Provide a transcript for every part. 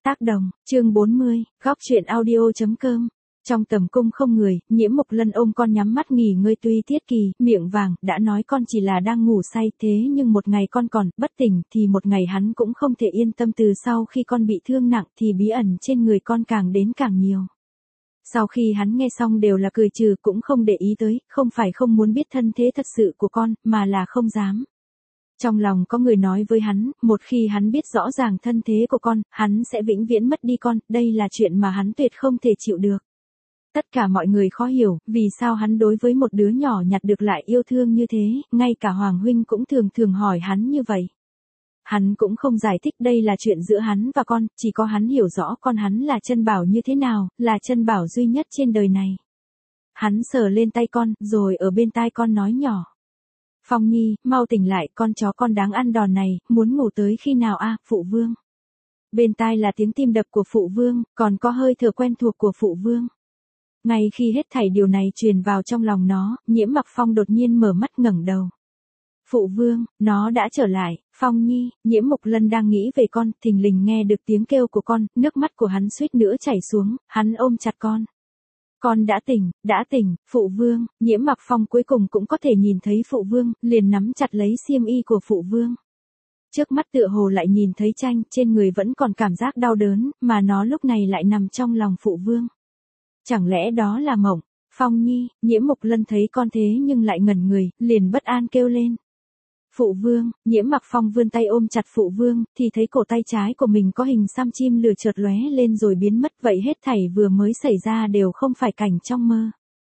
Tác đồng, chương 40, góc truyện audio.com. Trong tầm cung không người, Nhiễm Mộc Lân ôm con nhắm mắt nghỉ ngơi, tuy Tiết Kỳ, miệng vàng, đã nói con chỉ là đang ngủ say, thế nhưng một ngày con còn bất tỉnh thì một ngày hắn cũng không thể yên tâm. Từ sau khi con bị thương nặng thì bí ẩn trên người con càng đến càng nhiều. Sau khi hắn nghe xong đều là cười trừ, cũng không để ý tới, không phải không muốn biết thân thế thật sự của con, mà là không dám. Trong lòng có người nói với hắn, một khi hắn biết rõ ràng thân thế của con, hắn sẽ vĩnh viễn mất đi con, đây là chuyện mà hắn tuyệt không thể chịu được. Tất cả mọi người khó hiểu, vì sao hắn đối với một đứa nhỏ nhặt được lại yêu thương như thế, ngay cả Hoàng huynh cũng thường thường hỏi hắn như vậy. Hắn cũng không giải thích đây là chuyện giữa hắn và con, chỉ có hắn hiểu rõ con hắn là chân bảo như thế nào, là chân bảo duy nhất trên đời này. Hắn sờ lên tay con, rồi ở bên tai con nói nhỏ. Phong Nhi, mau tỉnh lại, con chó con đáng ăn đòn này, muốn ngủ tới khi nào a, phụ vương. Bên tai là tiếng tim đập của phụ vương, còn có hơi thở quen thuộc của phụ vương. Ngay khi hết thảy điều này truyền vào trong lòng nó, Nhiễm Mặc Phong đột nhiên mở mắt ngẩng đầu. Phụ vương, nó đã trở lại. Phong Nhi, Nhiễm Mộc Lân đang nghĩ về con, thình lình nghe được tiếng kêu của con, nước mắt của hắn suýt nữa chảy xuống, hắn ôm chặt con. Con đã tỉnh, phụ vương. Nhiễm Mặc Phong cuối cùng cũng có thể nhìn thấy phụ vương, liền nắm chặt lấy xiêm y của phụ vương. Trước mắt tựa hồ lại nhìn thấy Tranh, trên người vẫn còn cảm giác đau đớn, mà nó lúc này lại nằm trong lòng phụ vương. Chẳng lẽ đó là mộng? Phong Nhi, Nhiễm Mộc Lân thấy con thế nhưng lại ngẩn người, liền bất an kêu lên. Phụ vương. Nhiễm Mặc Phong vươn tay ôm chặt phụ vương, thì thấy cổ tay trái của mình có hình xăm chim lửa chợt lóe lên rồi biến mất, vậy hết thảy vừa mới xảy ra đều không phải cảnh trong mơ.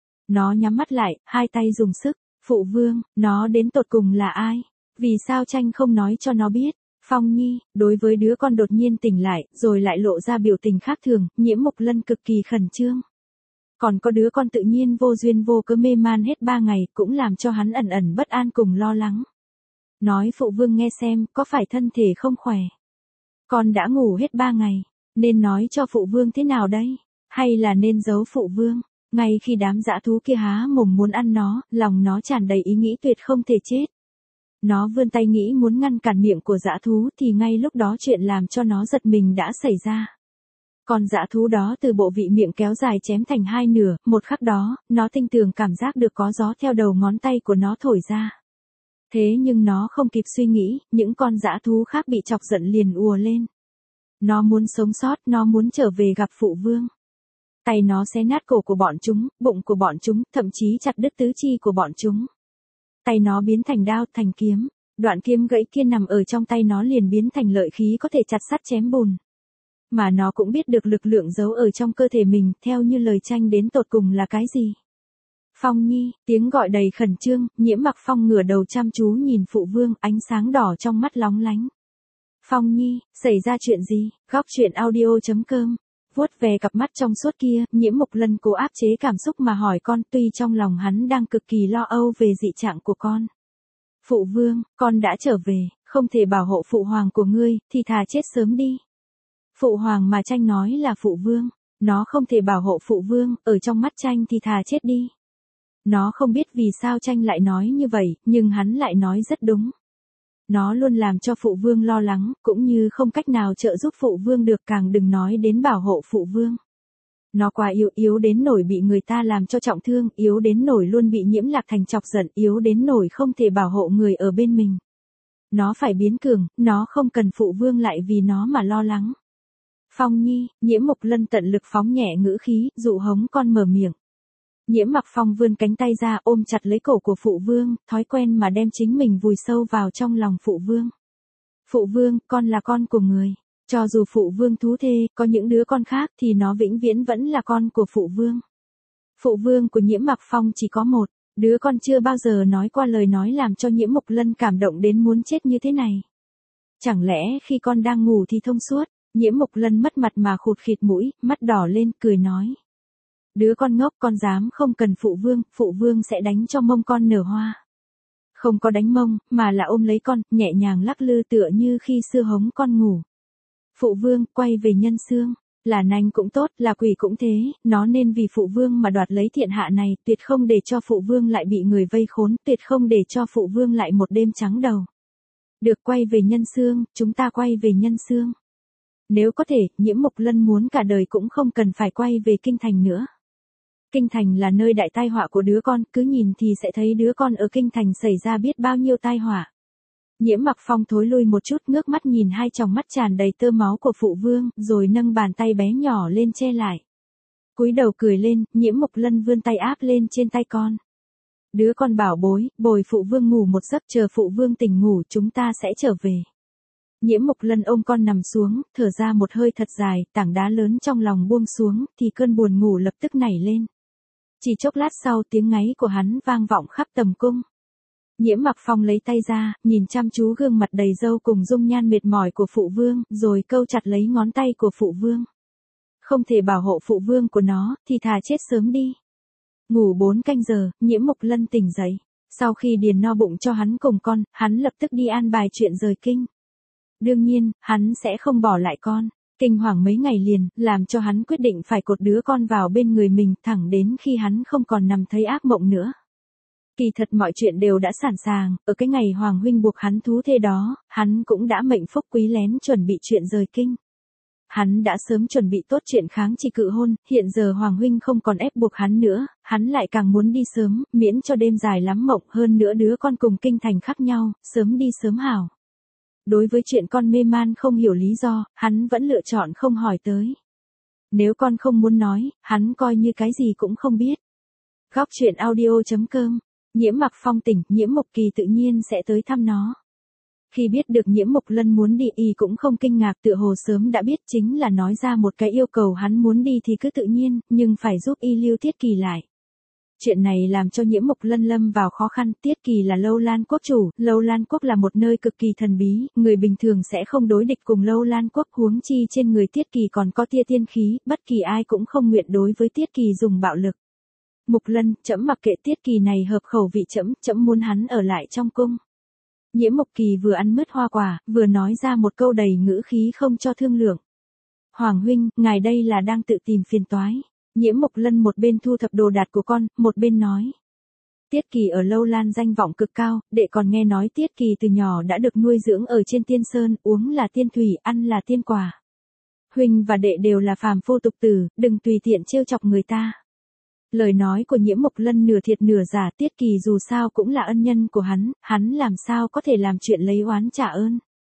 Nó nhắm mắt lại, hai tay dùng sức. Phụ vương, nó đến tột cùng là ai? Vì sao Tranh không nói cho nó biết? Phong Nhi, đối với đứa con đột nhiên tỉnh lại, rồi lại lộ ra biểu tình khác thường, Nhiễm Mộc Lân cực kỳ khẩn trương. Còn có đứa con tự nhiên vô duyên vô cớ mê man hết 3 ngày, cũng làm cho hắn ẩn ẩn bất an cùng lo lắng. Nói phụ vương nghe xem, có phải thân thể không khỏe? Con đã ngủ hết 3 ngày, nên nói cho phụ vương thế nào đây? Hay là nên giấu phụ vương? Ngay khi đám dã thú kia há mồm muốn ăn nó, lòng nó tràn đầy ý nghĩ tuyệt không thể chết. Nó vươn tay nghĩ muốn ngăn cản miệng của dã thú thì ngay lúc đó chuyện làm cho nó giật mình đã xảy ra. Con dã thú đó từ bộ vị miệng kéo dài chém thành hai nửa, một khắc đó, nó tinh tường cảm giác được có gió theo đầu ngón tay của nó thổi ra. Thế nhưng nó không kịp suy nghĩ, những con dã thú khác bị chọc giận liền ùa lên. Nó muốn sống sót, nó muốn trở về gặp phụ vương. Tay nó xé nát cổ của bọn chúng, bụng của bọn chúng, thậm chí chặt đứt tứ chi của bọn chúng. Tay nó biến thành đao, thành kiếm. Đoạn kiếm gãy kia nằm ở trong tay nó liền biến thành lợi khí có thể chặt sắt chém bùn. Mà nó cũng biết được lực lượng giấu ở trong cơ thể mình, theo như lời Tranh đến tột cùng là cái gì. Phong Nhi, tiếng gọi đầy khẩn trương, Nhiễm Mặc Phong ngửa đầu chăm chú nhìn phụ vương, ánh sáng đỏ trong mắt lóng lánh. Phong Nhi, xảy ra chuyện gì? Góc truyện audio.com. Vuốt về cặp mắt trong suốt kia, Nhiễm Mộc Lân cố áp chế cảm xúc mà hỏi con, tuy trong lòng hắn đang cực kỳ lo âu về dị trạng của con. Phụ vương, con đã trở về, không thể bảo hộ phụ hoàng của ngươi, thì thà chết sớm đi. Phụ hoàng mà Tranh nói là phụ vương, nó không thể bảo hộ phụ vương, ở trong mắt Tranh thì thà chết đi. Nó không biết vì sao Tranh lại nói như vậy, nhưng hắn lại nói rất đúng. Nó luôn làm cho phụ vương lo lắng, cũng như không cách nào trợ giúp phụ vương được, càng đừng nói đến bảo hộ phụ vương. Nó quá yếu đến nổi bị người ta làm cho trọng thương, yếu đến nổi luôn bị Nhiễm Lạc Thành chọc giận, yếu đến nổi không thể bảo hộ người ở bên mình. Nó phải biến cường, nó không cần phụ vương lại vì nó mà lo lắng. Phong Nhi, Nhiễm Mộc Lân tận lực phóng nhẹ ngữ khí, dụ hống con mở miệng. Nhiễm Mặc Phong vươn cánh tay ra ôm chặt lấy cổ của phụ vương, thói quen mà đem chính mình vùi sâu vào trong lòng phụ vương. Phụ vương, con là con của người. Cho dù phụ vương thú thê, có những đứa con khác thì nó vĩnh viễn vẫn là con của phụ vương. Phụ vương của Nhiễm Mặc Phong chỉ có một, đứa con chưa bao giờ nói qua lời nói làm cho Nhiễm Mộc Lân cảm động đến muốn chết như thế này. Chẳng lẽ khi con đang ngủ thì thông suốt? Nhiễm Mộc Lân mất mặt mà khụt khịt mũi, mắt đỏ lên, cười nói. Đứa con ngốc, con dám không cần phụ vương sẽ đánh cho mông con nở hoa. Không có đánh mông, mà là ôm lấy con, nhẹ nhàng lắc lư tựa như khi xưa hống con ngủ. Phụ vương, quay về nhân xương, là nanh cũng tốt, là quỷ cũng thế, nó nên vì phụ vương mà đoạt lấy thiên hạ này, tuyệt không để cho phụ vương lại bị người vây khốn, tuyệt không để cho phụ vương lại một đêm trắng đầu. Được, quay về nhân xương, chúng ta quay về nhân xương. Nếu có thể, Nhiễm Mộc Lân muốn cả đời cũng không cần phải quay về Kinh Thành nữa. Kinh Thành là nơi đại tai họa của đứa con, cứ nhìn thì sẽ thấy đứa con ở Kinh Thành xảy ra biết bao nhiêu tai họa. Nhiễm Mặc Phong thối lui một chút, ngước mắt nhìn hai tròng mắt tràn đầy tơ máu của phụ vương, rồi nâng bàn tay bé nhỏ lên che lại. Cúi đầu cười lên, Nhiễm Mộc Lân vươn tay áp lên trên tay con. Đứa con bảo bối, bồi phụ vương ngủ một giấc, chờ phụ vương tỉnh ngủ chúng ta sẽ trở về. Nhiễm Mộc Lân ôm con nằm xuống, thở ra một hơi thật dài, tảng đá lớn trong lòng buông xuống, thì cơn buồn ngủ lập tức nảy lên. Chỉ chốc lát sau tiếng ngáy của hắn vang vọng khắp tầm cung. Nhiễm Mặc Phong lấy tay ra, nhìn chăm chú gương mặt đầy râu cùng dung nhan mệt mỏi của phụ vương, rồi câu chặt lấy ngón tay của phụ vương. Không thể bảo hộ phụ vương của nó, thì thà chết sớm đi. Ngủ 4 canh giờ, Nhiễm Mộc Lân tỉnh dậy. Sau khi điền no bụng cho hắn cùng con, hắn lập tức đi an bài chuyện rời kinh. Đương nhiên, hắn sẽ không bỏ lại con. Kinh hoàng mấy ngày liền, làm cho hắn quyết định phải cột đứa con vào bên người mình, thẳng đến khi hắn không còn nằm thấy ác mộng nữa. Kỳ thật mọi chuyện đều đã sẵn sàng, ở cái ngày Hoàng huynh buộc hắn thú thê đó, hắn cũng đã mệnh Phúc Quý lén chuẩn bị chuyện rời kinh. Hắn đã sớm chuẩn bị tốt chuyện kháng chỉ cự hôn, hiện giờ Hoàng huynh không còn ép buộc hắn nữa, hắn lại càng muốn đi sớm, miễn cho đêm dài lắm mộng, hơn nữa đứa con cùng Kinh Thành khác nhau, sớm đi sớm hảo. Đối với chuyện con mê man không hiểu lý do, hắn vẫn lựa chọn không hỏi tới. Nếu con không muốn nói, hắn coi như cái gì cũng không biết. Góc truyện audio.com. Nhiễm Mặc Phong tỉnh, Nhiễm Mộc Kỳ tự nhiên sẽ tới thăm nó. Khi biết được Nhiễm Mộc Lân muốn đi, y cũng không kinh ngạc, tựa hồ sớm đã biết, chính là nói ra một cái yêu cầu hắn muốn đi thì cứ tự nhiên, nhưng phải giúp y lưu Tiết Kỳ lại. Chuyện này làm cho Nhiễm Mộc Lân lâm vào khó khăn. Tiết Kỳ là Lâu Lan quốc chủ, Lâu Lan quốc là một nơi cực kỳ thần bí, người bình thường sẽ không đối địch cùng Lâu Lan quốc, huống chi trên người Tiết Kỳ còn có tia tiên khí, bất kỳ ai cũng không nguyện đối với Tiết Kỳ dùng bạo lực. Mộc Lân, trẫm mặc kệ, Tiết Kỳ này hợp khẩu vị trẫm, trẫm muốn hắn ở lại trong cung. Nhiễm Mộc Kỳ vừa ăn mứt hoa quả, vừa nói ra một câu đầy ngữ khí không cho thương lượng. Hoàng huynh, ngài đây là đang tự tìm phiền toái. Nhiễm Mộc Lân một bên thu thập đồ đạc của con, một bên nói. Tiết Kỳ ở Lâu Lan danh vọng cực cao, đệ còn nghe nói Tiết Kỳ từ nhỏ đã được nuôi dưỡng ở trên tiên sơn, uống là tiên thủy, ăn là tiên quả. Huynh và đệ đều là phàm phu tục tử, đừng tùy tiện trêu chọc người ta. Lời nói của Nhiễm Mộc Lân nửa thiệt nửa giả, Tiết Kỳ dù sao cũng là ân nhân của hắn làm sao có thể làm chuyện lấy oán trả ơn.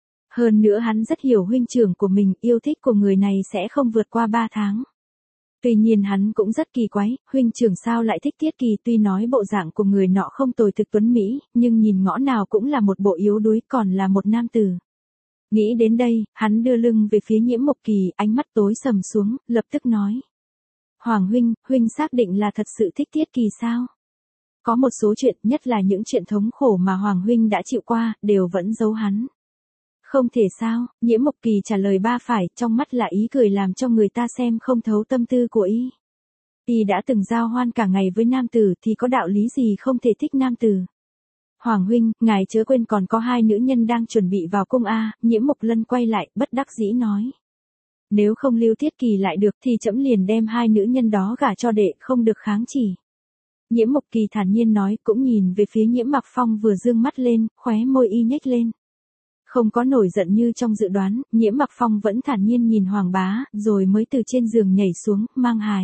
Hơn nữa hắn rất hiểu huynh trưởng của mình, yêu thích của người này sẽ không vượt qua 3 tháng. Tuy nhiên hắn cũng rất kỳ quái, huynh trưởng sao lại thích Tiết Kỳ, tuy nói bộ dạng của người nọ không tồi thực tuấn mỹ, nhưng nhìn ngõ nào cũng là một bộ yếu đuối, còn là một nam tử. Nghĩ đến đây, hắn đưa lưng về phía Nhiễm Mộc Kỳ, ánh mắt tối sầm xuống, lập tức nói. Hoàng huynh, huynh xác định là thật sự thích Tiết Kỳ sao? Có một số chuyện, nhất là những chuyện thống khổ mà Hoàng huynh đã chịu qua, đều vẫn giấu hắn. Không thể sao, Nhiễm Mộc Kỳ trả lời ba phải, trong mắt là ý cười làm cho người ta xem không thấu tâm tư của y. Y đã từng giao hoan cả ngày với nam tử thì có đạo lý gì không thể thích nam tử. Hoàng huynh, ngài chớ quên còn có 2 nữ nhân đang chuẩn bị vào cung a. Nhiễm Mộc Lân quay lại, bất đắc dĩ nói. Nếu không lưu Tiết Kỳ lại được thì trẫm liền đem 2 nữ nhân đó gả cho đệ, không được kháng chỉ. Nhiễm Mộc Kỳ thản nhiên nói, cũng nhìn về phía Nhiễm Mặc Phong vừa dương mắt lên, khóe môi y nhếch lên. Không có nổi giận như trong dự đoán, Nhiễm Mặc Phong vẫn thản nhiên nhìn Hoàng bá, rồi mới từ trên giường nhảy xuống, mang hài.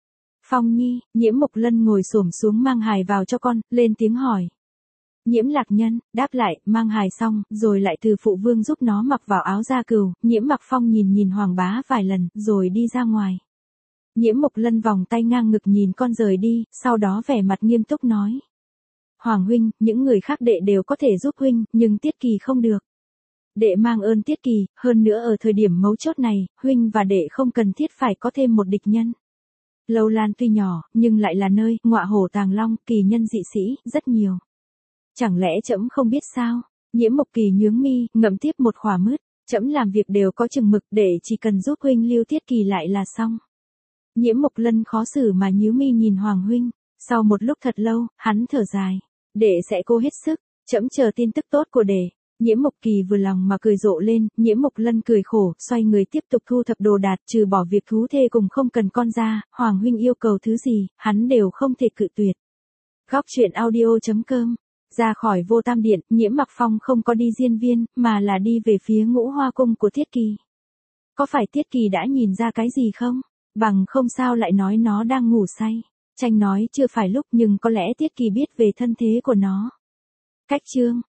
Phong nhi, Nhiễm Mộc Lân ngồi xổm xuống mang hài vào cho con, lên tiếng hỏi. Nhiễm Lạc Nhân, đáp lại, mang hài xong, rồi lại từ phụ vương giúp nó mặc vào áo da cừu. Nhiễm Mặc Phong nhìn Hoàng bá vài lần, rồi đi ra ngoài. Nhiễm Mộc Lân vòng tay ngang ngực nhìn con rời đi, sau đó vẻ mặt nghiêm túc nói. Hoàng huynh, những người khác đệ đều có thể giúp huynh, nhưng Tiết Kỳ không được. Đệ mang ơn Tiết Kỳ, hơn nữa ở thời điểm mấu chốt này, huynh và đệ không cần thiết phải có thêm một địch nhân. Lâu Lan tuy nhỏ, nhưng lại là nơi, ngọa hổ tàng long, kỳ nhân dị sĩ, rất nhiều. Chẳng lẽ trẫm không biết sao? Nhiễm Mộc Kỳ nhướng mi, ngậm tiếp một khỏa mứt. Trẫm làm việc đều có chừng mực, để chỉ cần giúp huynh lưu Tiết Kỳ lại là xong. Nhiễm Mộc Lân khó xử mà nhíu mi nhìn Hoàng huynh. Sau một lúc thật lâu, hắn thở dài. Đệ sẽ cố hết sức, trẫm chờ tin tức tốt của đệ. Nhiễm Mộc Kỳ vừa lòng mà cười rộ lên, Nhiễm Mộc Lân cười khổ, xoay người tiếp tục thu thập đồ đạc, trừ bỏ việc thú thê cùng không cần con ra, Hoàng huynh yêu cầu thứ gì, hắn đều không thể cự tuyệt. Góc truyện audio.com. Ra khỏi Vô Tam Điện, Nhiễm Mặc Phong không có đi Diên Viên, mà là đi về phía Ngũ Hoa cung của Tiết Kỳ. Có phải Tiết Kỳ đã nhìn ra cái gì không? Bằng không sao lại nói nó đang ngủ say. Tranh nói chưa phải lúc nhưng có lẽ Tiết Kỳ biết về thân thế của nó. Cách chương